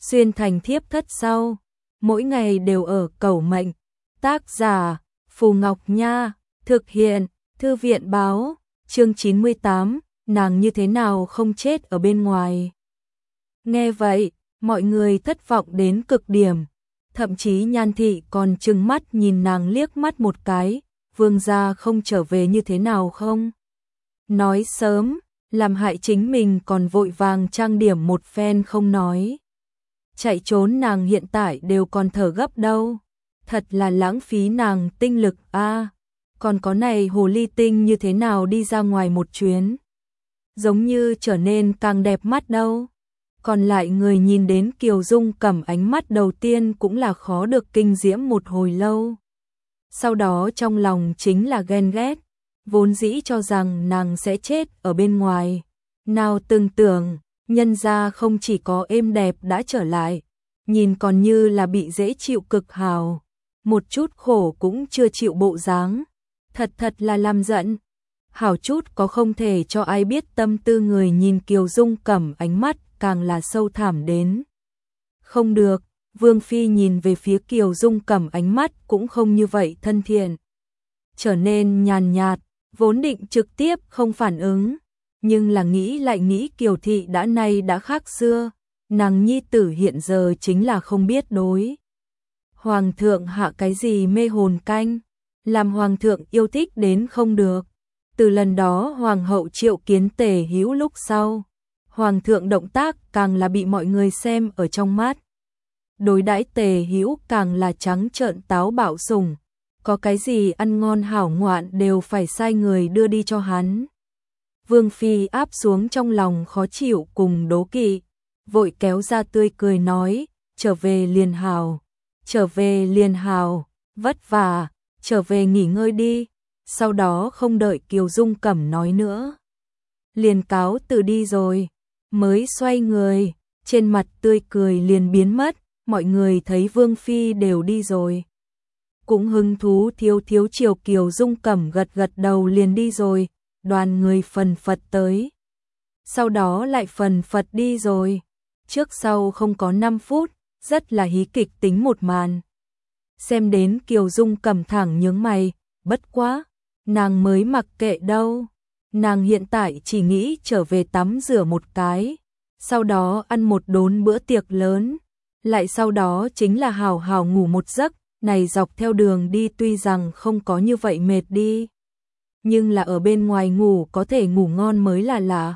xuyên thành thiếp thất sau, mỗi ngày đều ở cầu mệnh. Tác giả Phù Ngọc Nha, thực hiện Thư viện Báo, chương 98, nàng như thế nào không chết ở bên ngoài. Nghe vậy, mọi người thất vọng đến cực điểm, thậm chí Nhan thị còn trừng mắt nhìn nàng liếc mắt một cái, vương gia không trở về như thế nào không? Nói sớm, làm hại chính mình còn vội vàng trang điểm một phen không nói. Chạy trốn nàng hiện tại đều còn thở gấp đâu, thật là lãng phí nàng tinh lực a. Còn có này hồ ly tinh như thế nào đi ra ngoài một chuyến, giống như trở nên càng đẹp mắt đâu. Còn lại người nhìn đến Kiều Dung Cẩm ánh mắt đầu tiên cũng là khó được kinh diễm một hồi lâu. Sau đó trong lòng chính là ghen ghét, vốn dĩ cho rằng nàng sẽ chết ở bên ngoài. Nào từng tưởng, nhân gia không chỉ có êm đẹp đã trở lại, nhìn còn như là bị dễ chịu cực hào, một chút khổ cũng chưa chịu bộ dáng. Thật là làm giận. Hảo chút có không thể cho ai biết tâm tư người nhìn Kiều Dung Cẩm ánh mắt càng là sâu thẳm đến. Không được, Vương Phi nhìn về phía Kiều Dung Cẩm ánh mắt cũng không như vậy thân thiện. Trở nên nhàn nhạt, vốn định trực tiếp không phản ứng, nhưng là nghĩ lại nghĩ Kiều Thị đã nay đã khác xưa, nàng nhi tử hiện giờ chính là không biết đối. Hoàng thượng hạ cái gì mê hồn canh, làm Hoàng thượng yêu thích đến không được. Từ lần đó Hoàng hậu triệu kiến Tề Hữu lúc sau, Hoàng thượng động tác càng là bị mọi người xem ở trong mắt. Đối đãi Tề Hữu càng là trắng trợn táo bạo sủng, có cái gì ăn ngon hảo ngoạn đều phải sai người đưa đi cho hắn. Vương Phi áp xuống trong lòng khó chịu cùng đố kỵ, vội kéo ra tươi cười nói, trở về liền hào, trở về liền hào, vất vả, trở về nghỉ ngơi đi. Sau đó không đợi Kiều Dung Cẩm nói nữa, liền cáo từ đi rồi, mới xoay người, trên mặt tươi cười liền biến mất. Mọi người thấy Vương Phi đều đi rồi, cũng hứng thú thiếu chiều Kiều Dung Cẩm gật đầu liền đi rồi. Đoàn người phần phật tới, sau đó lại phần phật đi rồi, trước sau không có 5 phút, rất là hí kịch tính một màn. Xem đến Kiều Dung Cẩm thẳng nhướng mày, bất quá, nàng mới mặc kệ đâu, nàng hiện tại chỉ nghĩ trở về tắm rửa một cái, sau đó ăn một đốn bữa tiệc lớn, lại sau đó chính là hào hào ngủ một giấc. Này dọc theo đường đi tuy rằng không có như vậy mệt đi, nhưng là ở bên ngoài ngủ có thể ngủ ngon mới là lạ.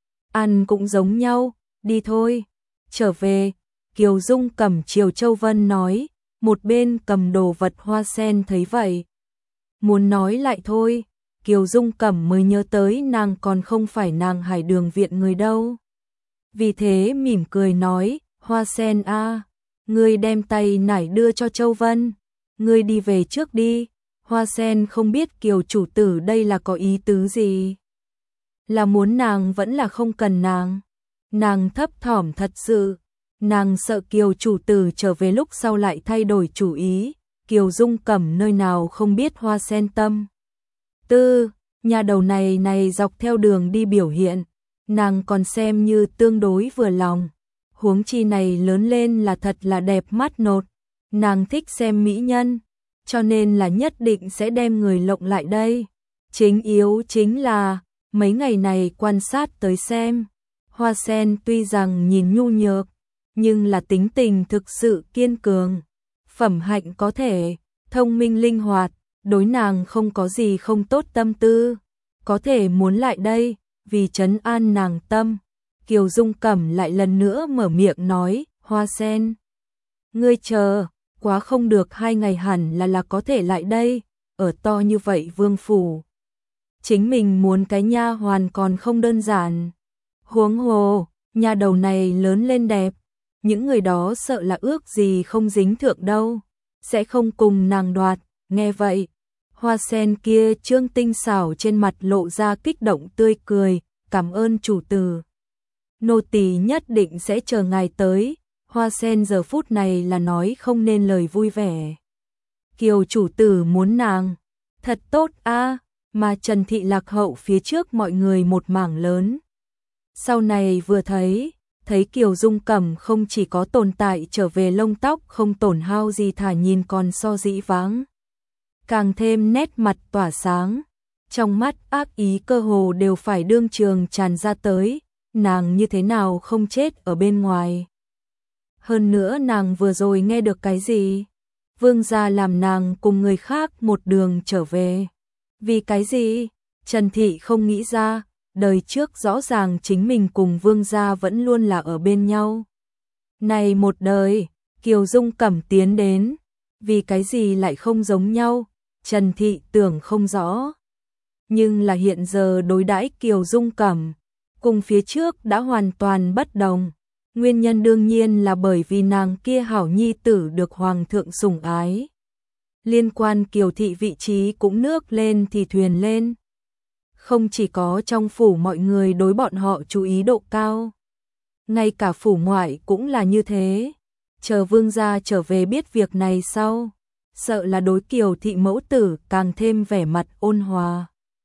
Ăn cũng giống nhau, đi thôi, trở về. Kiều Dung Cẩm chiều Châu Vân nói, một bên cầm đồ vật Hoa Sen thấy vậy, muốn nói lại thôi. Kiều Dung Cẩm mới nhớ tới nàng còn không phải nàng Hải Đường viện người đâu, vì thế mỉm cười nói, Hoa Sen a, ngươi đem tay nải đưa cho Châu Vân, ngươi đi về trước đi. Hoa Sen không biết Kiều chủ tử đây là có ý tứ gì, là muốn nàng vẫn là không cần nàng. Nàng thấp thỏm thật sự, nàng sợ Kiều chủ tử trở về lúc sau lại thay đổi chủ ý. Kiều Dung Cẩm nơi nào không biết Hoa Sen tâm tư, nhà đầu này dọc theo đường đi biểu hiện, nàng còn xem như tương đối vừa lòng. Huống chi này lớn lên là thật là đẹp mắt nột, nàng thích xem mỹ nhân, cho nên là nhất định sẽ đem người lộng lại đây. Chính yếu chính là, mấy ngày này quan sát tới xem, Hoa Sen tuy rằng nhìn nhu nhược, nhưng là tính tình thực sự kiên cường, phẩm hạnh có thể, thông minh linh hoạt, đối nàng không có gì không tốt tâm tư, có thể muốn lại đây, vì trấn an nàng tâm. Kiều Dung Cẩm lại lần nữa mở miệng nói, Hoa Sen, ngươi chờ, quá không được 2 ngày hẳn là có thể lại đây, ở to như vậy vương phủ. Chính mình muốn cái nha hoàn còn không đơn giản. Huống hồ, nha đầu này lớn lên đẹp, những người đó sợ là ước gì không dính thượng đâu, sẽ không cùng nàng đoạt. Nghe vậy, Hoa Sen kia trương tinh xảo trên mặt lộ ra kích động tươi cười, cảm ơn chủ tử. Nô tỳ nhất định sẽ chờ ngài tới. Hoa Sen giờ phút này là nói không nên lời vui vẻ. Kiều chủ tử muốn nàng, thật tốt a. Mà Trần Thị lạc hậu phía trước mọi người một mảng lớn. Sau này vừa thấy, thấy Kiều Dung Cẩm không chỉ có tồn tại trở về lông tóc không tổn hao gì thả nhìn còn so dĩ vãng. Càng thêm nét mặt tỏa sáng, trong mắt ác ý cơ hồ đều phải đương trường tràn ra tới, nàng như thế nào không chết ở bên ngoài. Hơn nữa nàng vừa rồi nghe được cái gì? Vương gia làm nàng cùng người khác một đường trở về. Vì cái gì? Trần Thị không nghĩ ra, đời trước rõ ràng chính mình cùng Vương gia vẫn luôn là ở bên nhau. Này một đời, Kiều Dung Cẩm tiến đến, vì cái gì lại không giống nhau? Trần Thị tưởng không rõ. Nhưng là hiện giờ đối đãi Kiều Dung Cẩm, cùng phía trước đã hoàn toàn bất đồng. Nguyên nhân đương nhiên là bởi vì nàng kia hảo nhi tử được hoàng thượng sủng ái. Liên quan Kiều thị vị trí cũng nước lên thì thuyền lên. Không chỉ có trong phủ mọi người đối bọn họ chú ý độ cao, ngay cả phủ ngoại cũng là như thế. Chờ Vương gia trở về biết việc này sau, sợ là đối Kiều thị mẫu tử càng thêm vẻ mặt ôn hòa.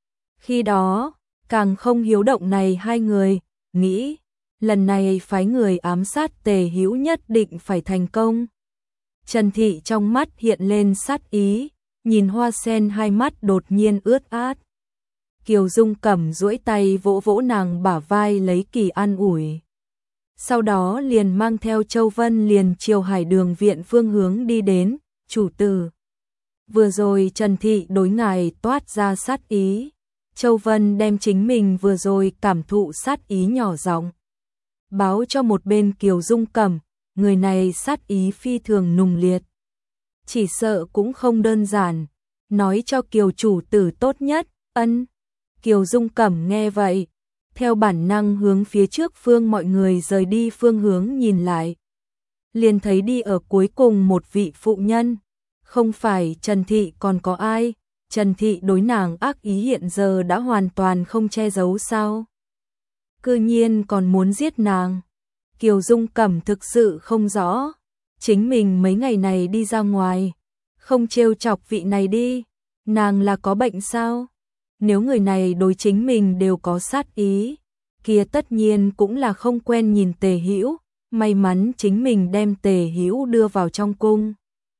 Khi đó, càng không hiếu động này hai người, nghĩ lần này phái người ám sát Tề Hữu nhất định phải thành công. Trần Thị trong mắt hiện lên sát ý, nhìn Hoa Sen hai mắt đột nhiên ướt át. Kiều Dung Cẩm duỗi tay vỗ vỗ nàng bả vai lấy kỳ an ủi. Sau đó liền mang theo Châu Vân liền chiều Hải Đường viện phương hướng đi đến, chủ tử. Vừa rồi Trần Thị đối ngài toát ra sát ý. Châu Vân đem chính mình vừa rồi cảm thụ sát ý nhỏ giọng báo cho một bên Kiều Dung Cẩm, người này sát ý phi thường nùng liệt. Chỉ sợ cũng không đơn giản, nói cho Kiều chủ tử tốt nhất, ân. Kiều Dung Cẩm nghe vậy, theo bản năng hướng phía trước phương mọi người rời đi phương hướng nhìn lại. Liền thấy đi ở cuối cùng một vị phụ nhân, không phải Trần Thị còn có ai, Trần Thị đối nàng ác ý hiện giờ đã hoàn toàn không che giấu sao. Cư nhiên còn muốn giết nàng. Kiều Dung Cẩm thực sự không rõ, chính mình mấy ngày này đi ra ngoài, không trêu chọc vị này đi, nàng là có bệnh sao? Nếu người này đối chính mình đều có sát ý, kia tất nhiên cũng là không quen nhìn Tề Hữu, may mắn chính mình đem Tề Hữu đưa vào trong cung.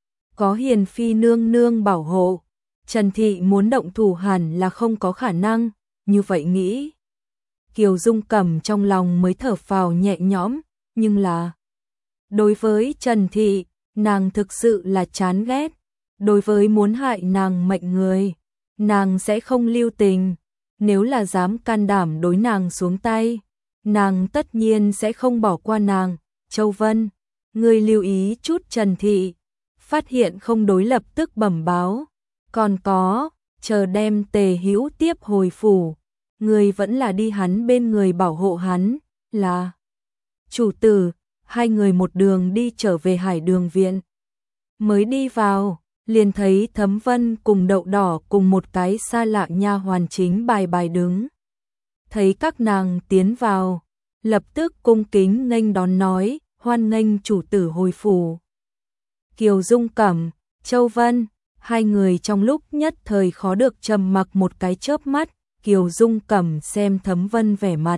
Có Hiền phi nương nương bảo hộ, Trần Thị muốn động thủ hẳn là không có khả năng, như vậy nghĩ. Kiều Dung Cẩm trong lòng mới thở phào nhẹ nhõm, nhưng là đối với Trần Thị, nàng thực sự là chán ghét. Đối với muốn hại nàng mệnh người, nàng sẽ không lưu tình. Nếu là dám can đảm đối nàng xuống tay, nàng tất nhiên sẽ không bỏ qua nàng. Châu Vân, ngươi lưu ý chút Trần Thị, phát hiện không đối lập tức bẩm báo. Còn có, chờ đem Tề Hữu tiếp hồi phủ, người vẫn là đi hắn bên người bảo hộ hắn, là chủ tử. Hai người một đường đi trở về Hải Đường viện. Mới đi vào, liền thấy Thấm Vân cùng Đậu Đỏ cùng một cái xa lạ nha hoàn chính bài bài đứng. Thấy các nàng tiến vào, lập tức cung kính nghênh đón nói, hoan nghênh chủ tử hồi phủ. Kiều Dung Cẩm, Châu Vân, hai người trong lúc nhất thời khó được trầm mặc một cái chớp mắt. Kiều Dung Cẩm xem Thấm Vân vẻ mặt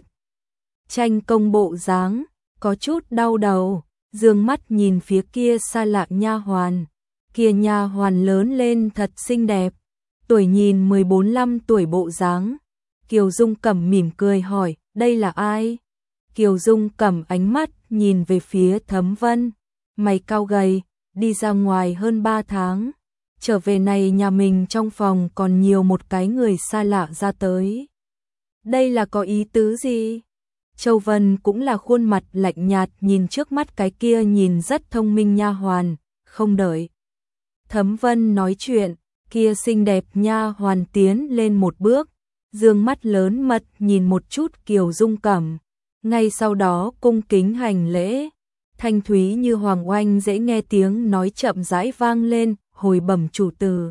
tranh công bộ dáng, có chút đau đầu, dương mắt nhìn phía kia xa lạ nha hoàn. Kia nha hoàn lớn lên thật xinh đẹp, tuổi nhìn 14-15 tuổi bộ dáng. Kiều Dung Cẩm mỉm cười hỏi, đây là ai? Kiều Dung Cẩm ánh mắt nhìn về phía Thấm Vân, mày cau gầy, đi ra ngoài hơn 3 tháng. Trở về này nhà mình trong phòng còn nhiều một cái người xa lạ ra tới. Đây là có ý tứ gì? Châu Vân cũng là khuôn mặt lạnh nhạt nhìn trước mắt cái kia nhìn rất thông minh nha hoàn, không đợi Thấm Vân nói chuyện, kia xinh đẹp nha hoàn tiến lên một bước, dương mắt lớn mật nhìn một chút Kiều Dung Cẩm, ngay sau đó cung kính hành lễ, thanh thúy như hoàng oanh dễ nghe tiếng nói chậm rãi vang lên, hồi bẩm chủ tử.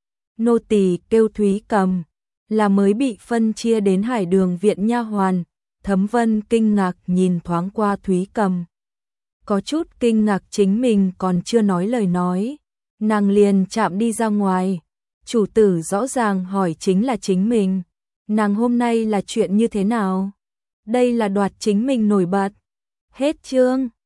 Nô tỳ kêu Thúy Cầm, là mới bị phân chia đến Hải Đường viện nha hoàn. Thấm Vân kinh ngạc nhìn thoáng qua Thúy Cầm. Có chút kinh ngạc chính mình còn chưa nói lời nói. Nàng liền chạm đi ra ngoài. Chủ tử rõ ràng hỏi chính là chính mình. Nàng hôm nay là chuyện như thế nào? Đây là đoạt chính mình nổi bật. Hết chương.